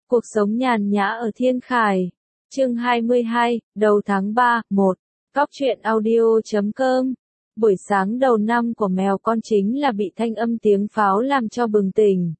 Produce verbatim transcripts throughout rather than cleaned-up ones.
Cuộc sống nhàn nhã ở Thiên Khải. Chương hai mươi hai, đầu tháng ba, một. Cóc truyện audio chấm com. Buổi sáng đầu năm của mèo con chính là bị thanh âm tiếng pháo làm cho bừng tỉnh.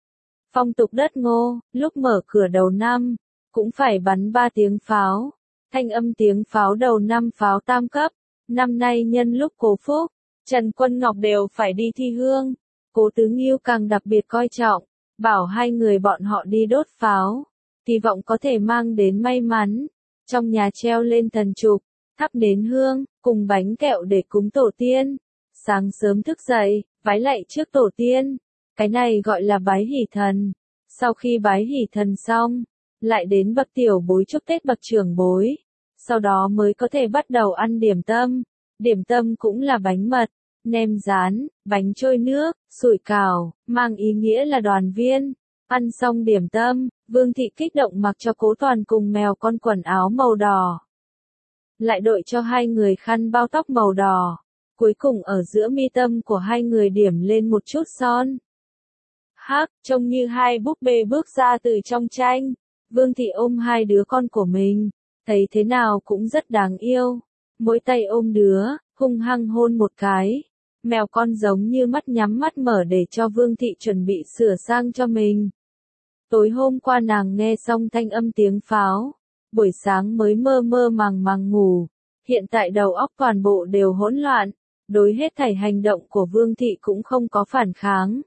Phong tục đất Ngô, lúc mở cửa đầu năm, cũng phải bắn ba tiếng pháo. Thanh âm tiếng pháo đầu năm pháo tam cấp. Năm nay nhân lúc Cố Phúc, Trần Quân Ngọc đều phải đi thi hương. Cố Tứ Nghiêu càng đặc biệt coi trọng, bảo hai người bọn họ đi đốt pháo, kỳ vọng có thể mang đến may mắn. Trong nhà treo lên thần trục, thắp nến hương, cùng bánh kẹo để cúng tổ tiên. Sáng sớm thức dậy, vái lạy trước tổ tiên. Cái này gọi là bái hỷ thần. Sau khi bái hỷ thần xong, lại đến bậc tiểu bối chúc Tết bậc trưởng bối. Sau đó mới có thể bắt đầu ăn điểm tâm. Điểm tâm cũng là bánh mật, nem rán, bánh trôi nước, sủi cảo, mang ý nghĩa là đoàn viên. Ăn xong điểm tâm, Vương Thị kích động mặc cho Cố Toàn cùng mèo con quần áo màu đỏ. Lại đội cho hai người khăn bao tóc màu đỏ. Cuối cùng ở giữa mi tâm của hai người điểm lên một chút son. Hắc, trông như hai búp bê bước ra từ trong tranh. Vương Thị ôm hai đứa con của mình, thấy thế nào cũng rất đáng yêu. Mỗi tay ôm đứa, hung hăng hôn một cái. Mèo con giống như mắt nhắm mắt mở để cho Vương Thị chuẩn bị sửa sang cho mình. Tối hôm qua nàng nghe xong thanh âm tiếng pháo, buổi sáng mới mơ mơ màng màng ngủ, hiện tại đầu óc toàn bộ đều hỗn loạn, đối hết thảy hành động của Vương Thị cũng không có phản kháng.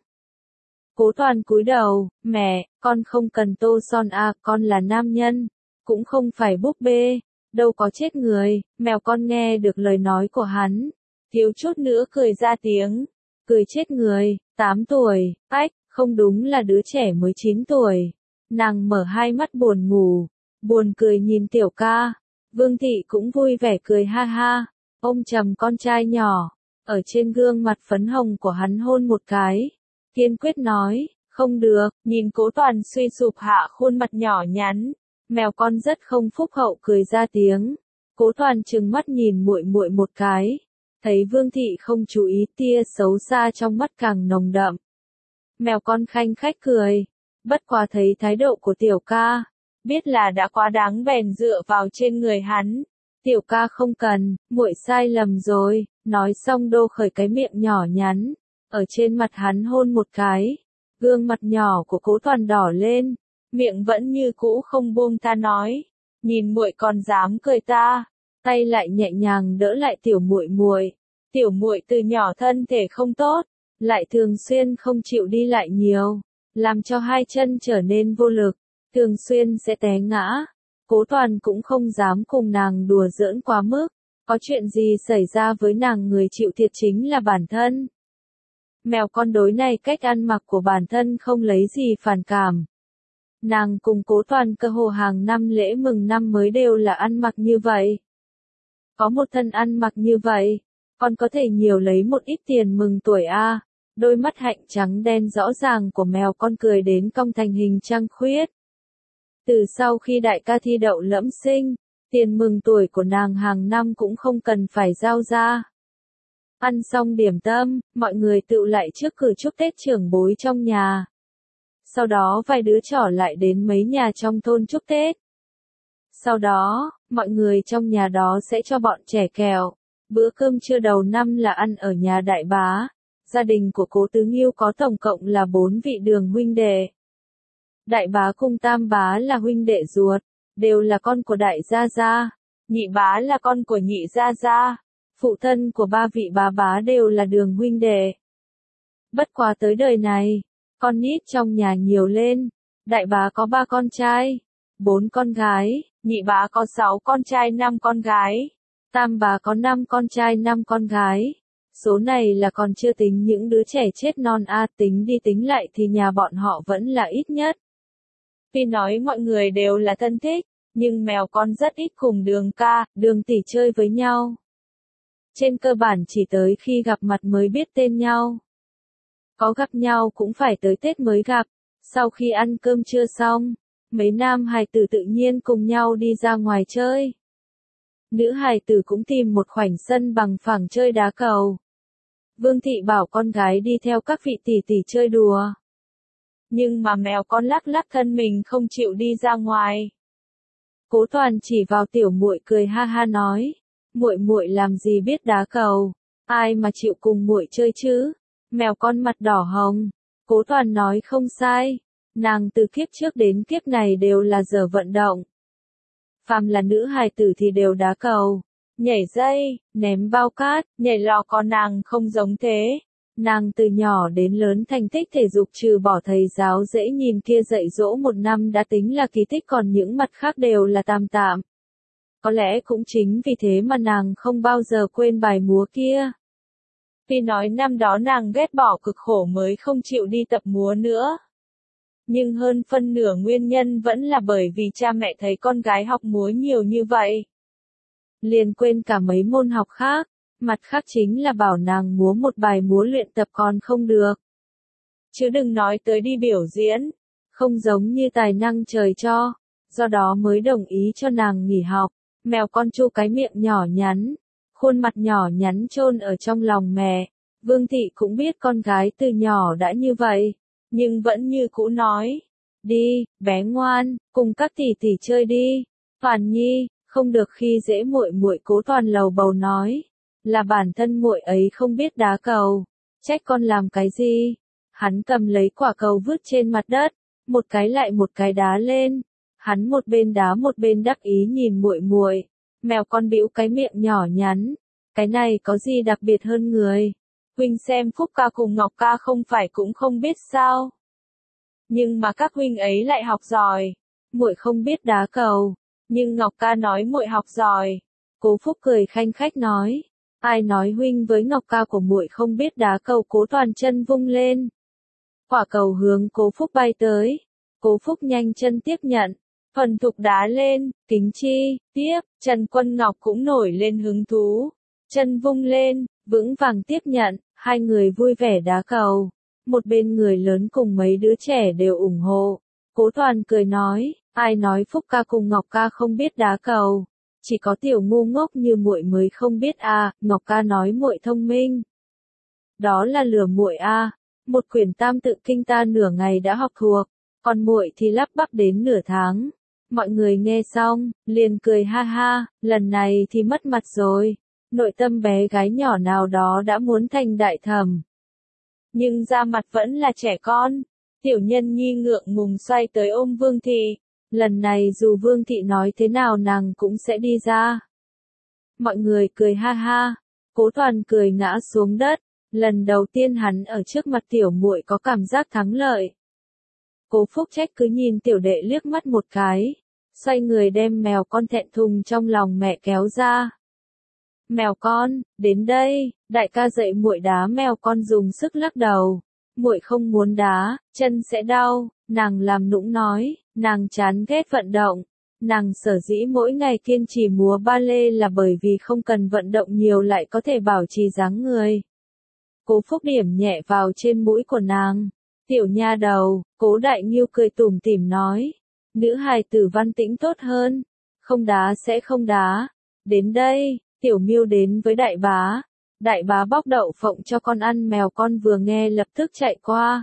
Cố Toàn cúi đầu, mẹ, con không cần tô son à, con là nam nhân, cũng không phải búp bê, đâu có chết người. Mèo con nghe được lời nói của hắn, thiếu chút nữa cười ra tiếng, cười chết người, tám tuổi, ách, không đúng là đứa trẻ mới chín tuổi. Nàng mở hai mắt buồn ngủ, buồn cười nhìn tiểu ca. Vương Thị cũng vui vẻ cười ha ha, ôm chầm con trai nhỏ, ở trên gương mặt phấn hồng của hắn hôn một cái, kiên quyết nói, không được. Nhìn Cố Toàn suy sụp hạ khuôn mặt nhỏ nhắn, mèo con rất không phúc hậu cười ra tiếng. Cố Toàn trừng mắt nhìn muội muội một cái, thấy Vương Thị không chú ý, tia xấu xa trong mắt càng nồng đậm. Mèo con khanh khách cười, bất quá thấy thái độ của tiểu ca, biết là đã quá đáng bèn dựa vào trên người hắn. Tiểu ca không cần, muội sai lầm rồi. Nói xong đô khởi cái miệng nhỏ nhắn, ở trên mặt hắn hôn một cái. Gương mặt nhỏ của Cố Toàn đỏ lên, miệng vẫn như cũ không buông ta nói, nhìn muội còn dám cười ta. Tay lại nhẹ nhàng đỡ lại tiểu muội muội. Tiểu muội từ nhỏ thân thể không tốt, lại thường xuyên không chịu đi lại nhiều, làm cho hai chân trở nên vô lực, thường xuyên sẽ té ngã. Cố Toàn cũng không dám cùng nàng đùa giỡn quá mức, có chuyện gì xảy ra với nàng người chịu thiệt chính là bản thân. Mèo con đối này cách ăn mặc của bản thân không lấy gì phản cảm. Nàng cùng Cố Toàn cơ hồ hàng năm lễ mừng năm mới đều là ăn mặc như vậy. Có một thân ăn mặc như vậy, còn có thể nhiều lấy một ít tiền mừng tuổi a. Đôi mắt hạnh trắng đen rõ ràng của mèo con cười đến cong thành hình trăng khuyết. Từ sau khi đại ca thi đậu lẫm sinh, tiền mừng tuổi của nàng hàng năm cũng không cần phải giao ra. Ăn xong điểm tâm, mọi người tụ lại trước cửa chúc Tết trưởng bối trong nhà. Sau đó vài đứa trỏ lại đến mấy nhà trong thôn chúc Tết. Sau đó, mọi người trong nhà đó sẽ cho bọn trẻ kẹo. Bữa cơm trưa đầu năm là ăn ở nhà đại bá. Gia đình của Cố Tứ Nghiêu có tổng cộng là bốn vị Đường huynh đệ. Đại bá cùng tam bá là huynh đệ ruột, đều là con của đại gia gia. Nhị bá là con của nhị gia gia. Phụ thân của ba vị bá bá đều là Đường huynh đệ. Bất quá tới đời này, con nít trong nhà nhiều lên. Đại bá có ba con trai, bốn con gái, nhị bá có sáu con trai năm con gái, tam bá có năm con trai năm con gái. Số này là còn chưa tính những đứa trẻ chết non a, tính đi tính lại thì nhà bọn họ vẫn là ít nhất. Tuy nói mọi người đều là thân thích, nhưng mèo con rất ít cùng Đường ca, Đường tỷ chơi với nhau. Trên cơ bản chỉ tới khi gặp mặt mới biết tên nhau. Có gặp nhau cũng phải tới Tết mới gặp. Sau khi ăn cơm trưa xong, mấy nam hài tử tự nhiên cùng nhau đi ra ngoài chơi. Nữ hài tử cũng tìm một khoảnh sân bằng phẳng chơi đá cầu. Vương Thị bảo con gái đi theo các vị tỷ tỷ chơi đùa. Nhưng mà mèo con lắc lắc thân mình không chịu đi ra ngoài. Cố Toàn chỉ vào tiểu muội cười ha ha nói, muội muội làm gì biết đá cầu, ai mà chịu cùng muội chơi chứ? Mèo con mặt đỏ hồng. Cố Toàn nói không sai, nàng từ kiếp trước đến kiếp này đều là giờ vận động. Phàm là nữ hài tử thì đều đá cầu, nhảy dây, ném bao cát, nhảy lò, con nàng không giống thế. Nàng từ nhỏ đến lớn thành tích thể dục trừ bỏ thầy giáo dễ nhìn kia dạy dỗ một năm đã tính là kỳ tích, còn những mặt khác đều là tạm tạm. Có lẽ cũng chính vì thế mà nàng không bao giờ quên bài múa kia. Tuy nói năm đó nàng ghét bỏ cực khổ mới không chịu đi tập múa nữa. Nhưng hơn phân nửa nguyên nhân vẫn là bởi vì cha mẹ thấy con gái học múa nhiều như vậy. Liền quên cả mấy môn học khác, mặt khác chính là bảo nàng múa một bài múa luyện tập còn không được. Chứ đừng nói tới đi biểu diễn, không giống như tài năng trời cho, do đó mới đồng ý cho nàng nghỉ học. Mèo con chu cái miệng nhỏ nhắn, khuôn mặt nhỏ nhắn chôn ở trong lòng mẹ. Vương Thị cũng biết con gái từ nhỏ đã như vậy, nhưng vẫn như cũ nói, đi, bé ngoan, cùng các tỷ tỷ chơi đi. Toàn Nhi, không được khi dễ muội muội. Cố Toàn lầu bầu nói, là bản thân muội ấy không biết đá cầu, trách con làm cái gì? Hắn cầm lấy quả cầu vứt trên mặt đất, một cái lại một cái đá lên. Hắn một bên đá một bên đắc ý nhìn muội muội. Mèo con bĩu cái miệng nhỏ nhắn, cái này có gì đặc biệt hơn người? Huynh xem Phúc ca cùng Ngọc ca không phải cũng không biết sao? Nhưng mà các huynh ấy lại học giỏi. Muội không biết đá cầu, nhưng Ngọc ca nói muội học giỏi. Cố Phúc cười khanh khách nói, ai nói huynh với Ngọc ca của muội không biết đá cầu? Cố Toàn chân vung lên, quả cầu hướng Cố Phúc bay tới. Cố Phúc nhanh chân tiếp nhận, thuần thục đá lên. Kính Chi, tiếp. Trần Quân Ngọc cũng nổi lên hứng thú, chân vung lên, vững vàng tiếp nhận. Hai người vui vẻ đá cầu, một bên người lớn cùng mấy đứa trẻ đều ủng hộ. Cố Toàn cười nói, ai nói Phúc ca cùng Ngọc ca không biết đá cầu? Chỉ có tiểu ngu ngốc như muội mới không biết à? Ngọc ca nói muội thông minh, đó là lừa muội à? Một quyển Tam Tự Kinh ta nửa ngày đã học thuộc, còn muội thì lắp bắp đến nửa tháng. Mọi người nghe xong, liền cười ha ha, lần này thì mất mặt rồi. Nội tâm bé gái nhỏ nào đó đã muốn thành đại thẩm, nhưng da mặt vẫn là trẻ con. Tiểu Nhân Nhi ngượng ngùng xoay tới ôm Vương Thị. Lần này dù Vương Thị nói thế nào nàng cũng sẽ đi ra. Mọi người cười ha ha, Cố Toàn cười ngã xuống đất. Lần đầu tiên hắn ở trước mặt tiểu muội có cảm giác thắng lợi. Cố Phúc trách cứ nhìn tiểu đệ liếc mắt một cái, xoay người đem mèo con thẹn thùng trong lòng mẹ kéo ra. Mèo con, đến đây, đại ca dạy muội đá. Mèo con dùng sức lắc đầu, muội không muốn đá, chân sẽ đau. Nàng làm nũng nói, nàng chán ghét vận động. Nàng sở dĩ mỗi ngày kiên trì múa ba lê là bởi vì không cần vận động nhiều lại có thể bảo trì dáng người. Cố Phúc điểm nhẹ vào trên mũi của nàng. Tiểu nha đầu, Cố Đại Nghiêu cười tủm tỉm nói, nữ hài tử văn tĩnh tốt hơn, không đá sẽ không đá. Đến đây, Tiểu Miêu đến với đại bá. Đại bá bóc đậu phộng cho con ăn. Mèo con vừa nghe lập tức chạy qua,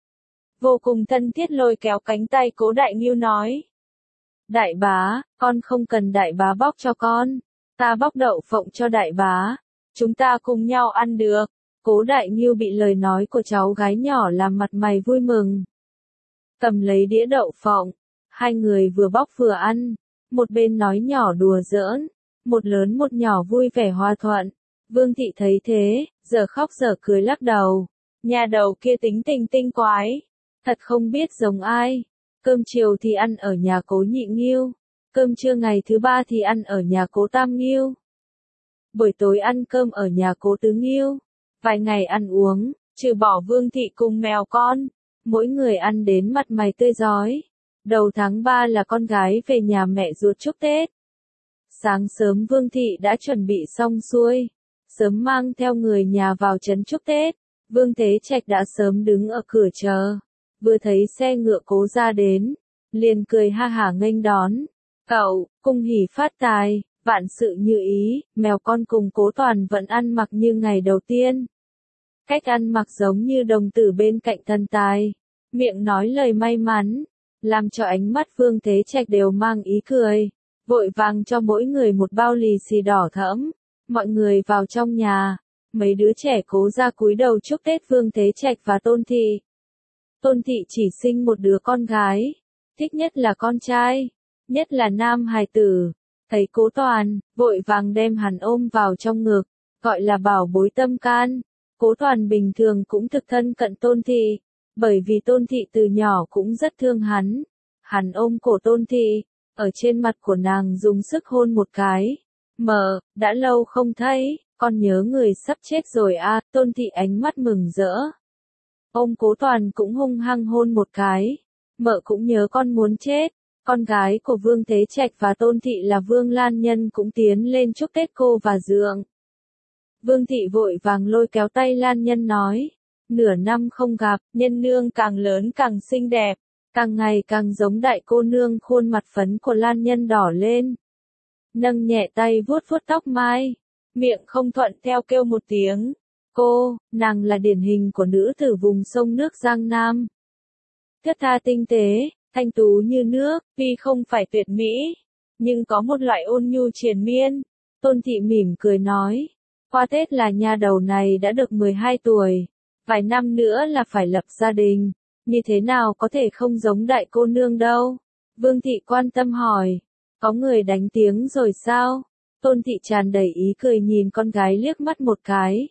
vô cùng thân thiết lôi kéo cánh tay Cố Đại Nghiêu nói, đại bá, con không cần đại bá bóc cho con, ta bóc đậu phộng cho đại bá, chúng ta cùng nhau ăn được. Cố Đại Nghiêu bị lời nói của cháu gái nhỏ làm mặt mày vui mừng, cầm lấy đĩa đậu phộng, hai người vừa bóc vừa ăn, một bên nói nhỏ đùa giỡn, một lớn một nhỏ vui vẻ hòa thuận. Vương Thị thấy thế, giờ khóc giờ cười lắc đầu, nhà đầu kia tính tình tinh quái, thật không biết giống ai. Cơm chiều thì ăn ở nhà Cố Nhị Nghiêu, cơm trưa ngày thứ ba thì ăn ở nhà Cố Tam Nghiêu, buổi tối ăn cơm ở nhà Cố Tứ Nghiêu. Vài ngày ăn uống, trừ bỏ Vương Thị cùng mèo con, mỗi người ăn đến mặt mày tươi rói. Đầu tháng ba là con gái về nhà mẹ ruột chúc Tết. Sáng sớm Vương Thị đã chuẩn bị xong xuôi, sớm mang theo người nhà vào trấn chúc Tết. Vương Thế Trạch đã sớm đứng ở cửa chờ, vừa thấy xe ngựa Cố ra đến, liền cười ha hả nghênh đón. Cậu, cung hỉ phát tài, vạn sự như ý. Mèo con cùng Cố Toàn vẫn ăn mặc như ngày đầu tiên. Cách ăn mặc giống như đồng tử bên cạnh thần tài. miệng nói lời may mắn, làm cho ánh mắt Vương Thế Trạch đều mang ý cười, vội vàng cho mỗi người một bao lì xì đỏ thẫm. Mọi người vào trong nhà, mấy đứa trẻ cố ra cúi đầu chúc Tết Vương Thế Trạch và Tôn Thị. Tôn Thị chỉ sinh một đứa con gái, thích nhất là con trai, nhất là nam hài tử. Thấy Cố Toàn, vội vàng đem hắn ôm vào trong ngực, gọi là bảo bối tâm can. Cố Toàn bình thường cũng thực thân cận Tôn Thị, bởi vì Tôn Thị từ nhỏ cũng rất thương hắn. Hắn ôm cổ Tôn Thị, ở trên mặt của nàng dùng sức hôn một cái. Mợ, đã lâu không thấy, con nhớ người sắp chết rồi à, Tôn Thị ánh mắt mừng rỡ. Ông Cố Toàn cũng hung hăng hôn một cái. Mợ cũng nhớ con muốn chết. Con gái của Vương Thế Trạch và Tôn Thị là Vương Lan Nhân cũng tiến lên chúc Tết cô và dượng. Vương Thị vội vàng lôi kéo tay Lan Nhân nói, nửa năm không gặp, Nhân nương càng lớn càng xinh đẹp, càng ngày càng giống đại cô nương. Khuôn mặt phấn của Lan Nhân đỏ lên, nâng nhẹ tay vuốt vuốt tóc mai, miệng không thuận theo kêu một tiếng. Cô, nàng là điển hình của nữ tử vùng sông nước Giang Nam. Thướt tha tinh tế, thanh tú như nước, tuy không phải tuyệt mỹ, nhưng có một loại ôn nhu triền miên. Tôn Thị mỉm cười nói, qua Tết là nha đầu này đã được mười hai tuổi, vài năm nữa là phải lập gia đình, như thế nào có thể không giống đại cô nương đâu. Vương Thị quan tâm hỏi, có người đánh tiếng rồi sao? Tôn Thị tràn đầy ý cười nhìn con gái liếc mắt một cái.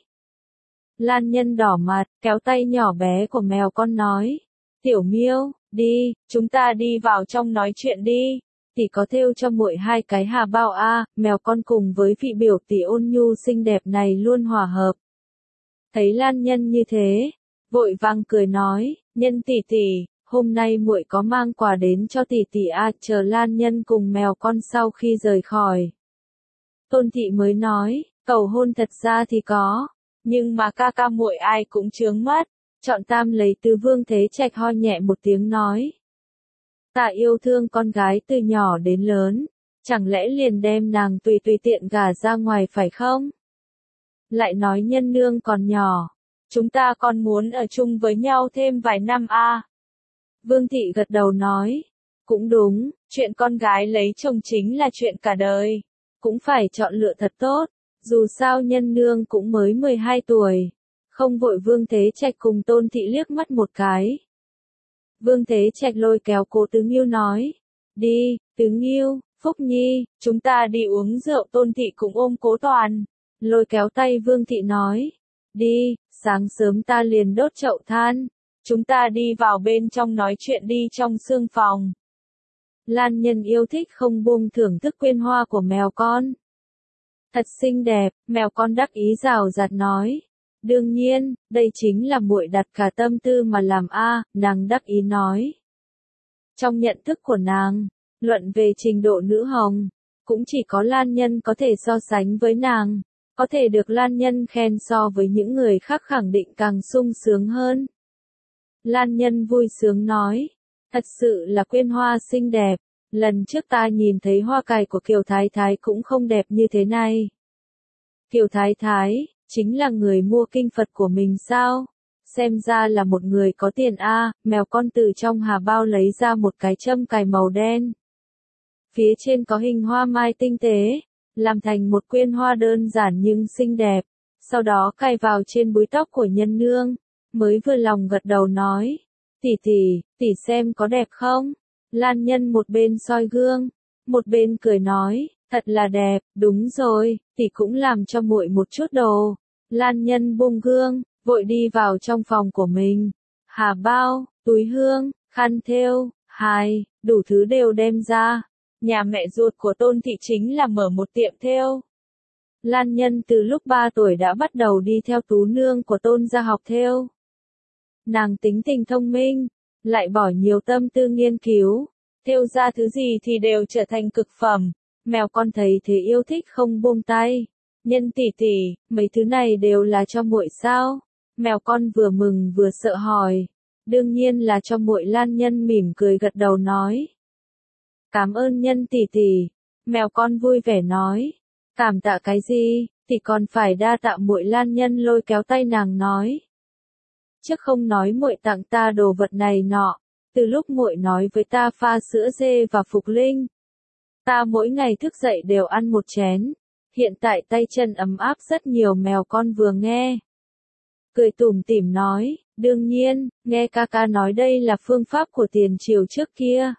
Lan Nhân đỏ mặt, kéo tay nhỏ bé của mèo con nói, Tiểu Miêu, đi, chúng ta đi vào trong nói chuyện đi. Tỷ có thêu cho muội hai cái hà bao a. À, mèo con cùng với vị biểu tỷ ôn nhu xinh đẹp này luôn hòa hợp. Thấy Lan Nhân như thế, vội vàng cười nói, Nhân tỷ tỷ, hôm nay muội có mang quà đến cho tỷ tỷ a. À, chờ Lan Nhân cùng mèo con sau khi rời khỏi. Tôn Thị mới nói, cầu hôn thật ra thì có, nhưng mà ca ca muội ai cũng chướng mắt. Chọn tam lấy từ Vương Thế Trạch ho nhẹ một tiếng nói. Ta yêu thương con gái từ nhỏ đến lớn, chẳng lẽ liền đem nàng tùy tùy tiện gả ra ngoài phải không? Lại nói Nhân nương còn nhỏ, chúng ta còn muốn ở chung với nhau thêm vài năm a. À. Vương Thị gật đầu nói, cũng đúng, chuyện con gái lấy chồng chính là chuyện cả đời, cũng phải chọn lựa thật tốt, dù sao Nhân nương cũng mới mười hai tuổi. Không vội. Vương Thế Trạch cùng Tôn Thị liếc mắt một cái. Vương Thế Trạch lôi kéo Cố Tứ Nghiêu nói, đi, Tứ Nghiêu, Phúc Nhi, chúng ta đi uống rượu. Tôn Thị cũng ôm Cố Toàn, lôi kéo tay Vương Thị nói, đi, sáng sớm ta liền đốt chậu than, chúng ta đi vào bên trong nói chuyện đi trong sương phòng. Lan Nhân yêu thích không buông thưởng thức quyên hoa của mèo con. Thật xinh đẹp, mèo con đắc ý rào rạt nói. Đương nhiên, đây chính là muội đặt cả tâm tư mà làm a. À, nàng đắc ý nói. Trong nhận thức của nàng, luận về trình độ nữ hồng, cũng chỉ có Lan Nhân có thể so sánh với nàng, có thể được Lan Nhân khen so với những người khác khẳng định càng sung sướng hơn. Lan Nhân vui sướng nói, thật sự là quyên hoa xinh đẹp, lần trước ta nhìn thấy hoa cài của Kiều Thái Thái cũng không đẹp như thế này. Kiều Thái Thái, chính là người mua kinh Phật của mình sao? Xem ra là một người có tiền a. À, mèo con từ trong hà bao lấy ra một cái châm cài màu đen. Phía trên có hình hoa mai tinh tế, làm thành một quyên hoa đơn giản nhưng xinh đẹp, sau đó cài vào trên búi tóc của Nhân nương, mới vừa lòng gật đầu nói, tỷ tỷ, tỷ xem có đẹp không? Lan Nhân một bên soi gương, một bên cười nói, thật là đẹp, đúng rồi, tỷ cũng làm cho muội một chút đồ. Lan Nhân buông gương, vội đi vào trong phòng của mình. Hà bao, túi hương, khăn thêu, hài, đủ thứ đều đem ra. Nhà mẹ ruột của Tôn Thị chính là mở một tiệm thêu. Lan Nhân từ lúc ba tuổi đã bắt đầu đi theo tú nương của Tôn gia học thêu. Nàng tính tình thông minh, lại bỏ nhiều tâm tư nghiên cứu, thêu ra thứ gì thì đều trở thành cực phẩm. Mèo con thấy thế yêu thích không buông tay. Nhân tỷ tỷ, mấy thứ này đều là cho muội sao? Mèo con vừa mừng vừa sợ hỏi. Đương nhiên là cho muội. Lan Nhân mỉm cười gật đầu nói. Cảm ơn Nhân tỷ tỷ. Mèo con vui vẻ nói. Cảm tạ cái gì, tỷ còn phải đa tạ muội. Lan Nhân lôi kéo tay nàng nói. chứ không nói muội tặng ta đồ vật này nọ, từ lúc muội nói với ta pha sữa dê và phục linh. Ta mỗi ngày thức dậy đều ăn một chén, hiện tại tay chân ấm áp rất nhiều. Mèo con vừa nghe, cười tủm tỉm nói, đương nhiên, nghe ca ca nói đây là phương pháp của tiền triều trước kia.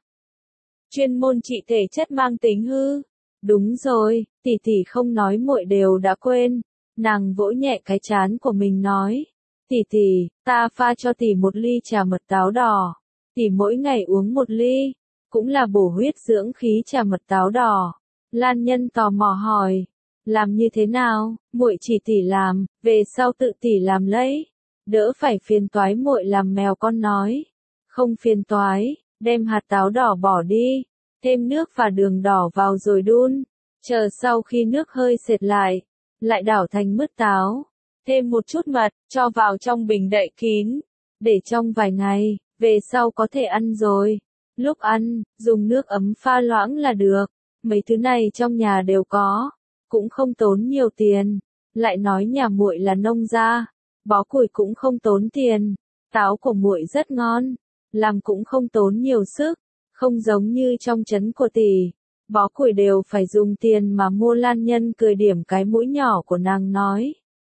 Chuyên môn trị thể chất mang tính hư. Đúng rồi, tỷ tỷ không nói muội đều đã quên. Nàng vỗ nhẹ cái trán của mình nói, tỷ tỷ, ta pha cho tỷ một ly trà mật táo đỏ. Tỷ mỗi ngày uống một ly, cũng là bổ huyết dưỡng khí trà mật táo đỏ. Lan Nhân tò mò hỏi, làm như thế nào? Muội chỉ tỷ làm, về sau tự tỷ làm lấy, đỡ phải phiền toái muội làm. Mèo con nói, không phiền toái, đem hạt táo đỏ bỏ đi, thêm nước và đường đỏ vào rồi đun, chờ sau khi nước hơi sệt lại, lại đảo thành mứt táo, thêm một chút mật, cho vào trong bình đậy kín, để trong vài ngày, về sau có thể ăn rồi. Lúc ăn, dùng nước ấm pha loãng là được, mấy thứ này trong nhà đều có, cũng không tốn nhiều tiền. Lại nói nhà muội là nông gia, bó củi cũng không tốn tiền, táo của muội rất ngon, làm cũng không tốn nhiều sức, không giống như trong trấn của tỷ, bó củi đều phải dùng tiền mà mua. Lan Nhân cười điểm cái mũi nhỏ của nàng nói,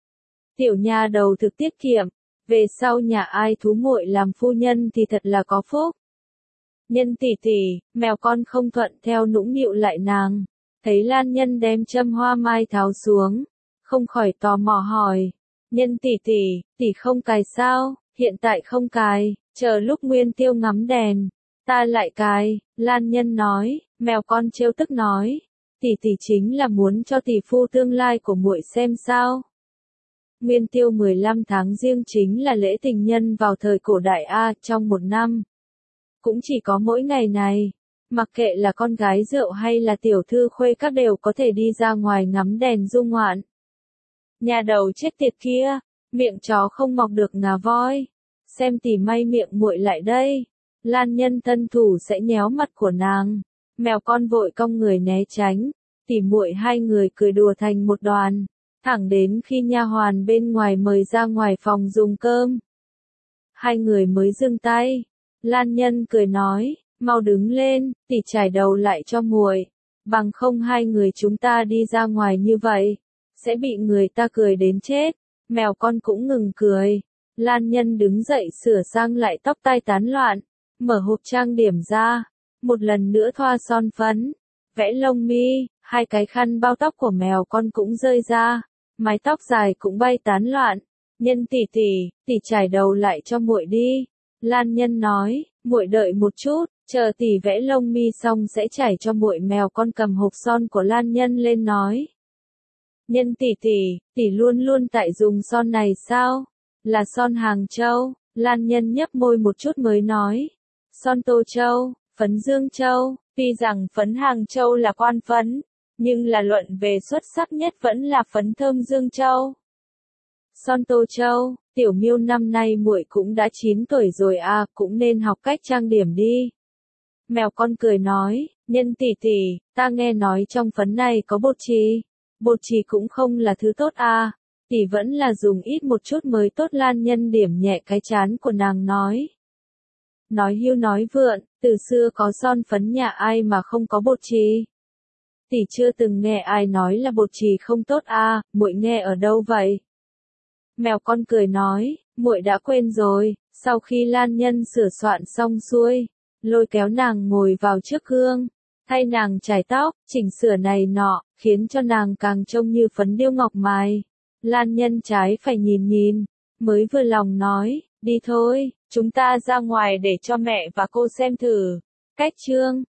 tiểu nha đầu thực tiết kiệm, về sau nhà ai thú muội làm phu nhân thì thật là có phúc. Nhân tỷ tỷ, mèo con không thuận theo nũng nịu lại nàng, thấy Lan Nhân đem châm hoa mai tháo xuống, không khỏi tò mò hỏi, Nhân tỷ tỷ, tỷ không cài sao? Hiện tại không cài, chờ lúc Nguyên Tiêu ngắm đèn, ta lại cài. Lan Nhân nói. Mèo con trêu tức nói, tỷ tỷ chính là muốn cho tỷ phu tương lai của muội xem sao. Nguyên Tiêu mười lăm tháng Giêng chính là lễ tình nhân vào thời cổ đại A, trong một năm. Cũng chỉ có mỗi ngày này, mặc kệ là con gái rượu hay là tiểu thư khuê các đều có thể đi ra ngoài ngắm đèn du ngoạn. Nhà đầu chết tiệt kia, miệng chó không mọc được ngà voi, xem tỷ may miệng muội lại đây. Lan Nhân thân thủ sẽ nhéo mặt của nàng, mèo con vội cong người né tránh, tỉ muội hai người cười đùa thành một đoàn, thẳng đến khi nha hoàn bên ngoài mời ra ngoài phòng dùng cơm. Hai người mới dừng tay, Lan Nhân cười nói, mau đứng lên, tỷ chải đầu lại cho muội, bằng không hai người chúng ta đi ra ngoài như vậy, sẽ bị người ta cười đến chết. Mèo con cũng ngừng cười, Lan Nhân đứng dậy sửa sang lại tóc tai tán loạn, mở hộp trang điểm ra, một lần nữa thoa son phấn, vẽ lông mi, hai cái khăn bao tóc của mèo con cũng rơi ra, mái tóc dài cũng bay tán loạn. Nhân tỷ tỷ, tỷ chải đầu lại cho muội đi. Lan Nhân nói, muội đợi một chút, chờ tỷ vẽ lông mi xong sẽ chải cho muội. Mèo con cầm hộp son của Lan Nhân lên nói, Nhân tỷ tỷ, tỷ luôn luôn tại dùng son này sao? Là son Hàng Châu. Lan Nhân nhấp môi một chút mới nói, son Tô Châu, phấn Dương Châu. Tuy rằng phấn Hàng Châu là quan phấn, nhưng là luận về xuất sắc nhất vẫn là phấn thơm Dương Châu. Son Tô Châu, tiểu Miêu năm nay muội cũng đã chín tuổi rồi à, cũng nên học cách trang điểm đi. Mèo con cười nói, Nhân tỷ tỷ, ta nghe nói trong phấn này có bột chì. Bột chì cũng không là thứ tốt à, tỷ vẫn là dùng ít một chút mới tốt. Lan Nhân điểm nhẹ cái trán của nàng nói. Nói hưu nói vượn, từ xưa có son phấn nhà ai mà không có bột chì. Tỷ chưa từng nghe ai nói là bột chì không tốt à, muội nghe ở đâu vậy? Mèo con cười nói, muội đã quên rồi. Sau khi Lan Nhân sửa soạn xong xuôi, lôi kéo nàng ngồi vào trước gương, thay nàng chải tóc, chỉnh sửa này nọ, khiến cho nàng càng trông như phấn điêu ngọc mài. Lan Nhân trái phải nhìn nhìn, mới vừa lòng nói, đi thôi, chúng ta ra ngoài để cho mẹ và cô xem thử. Cách chương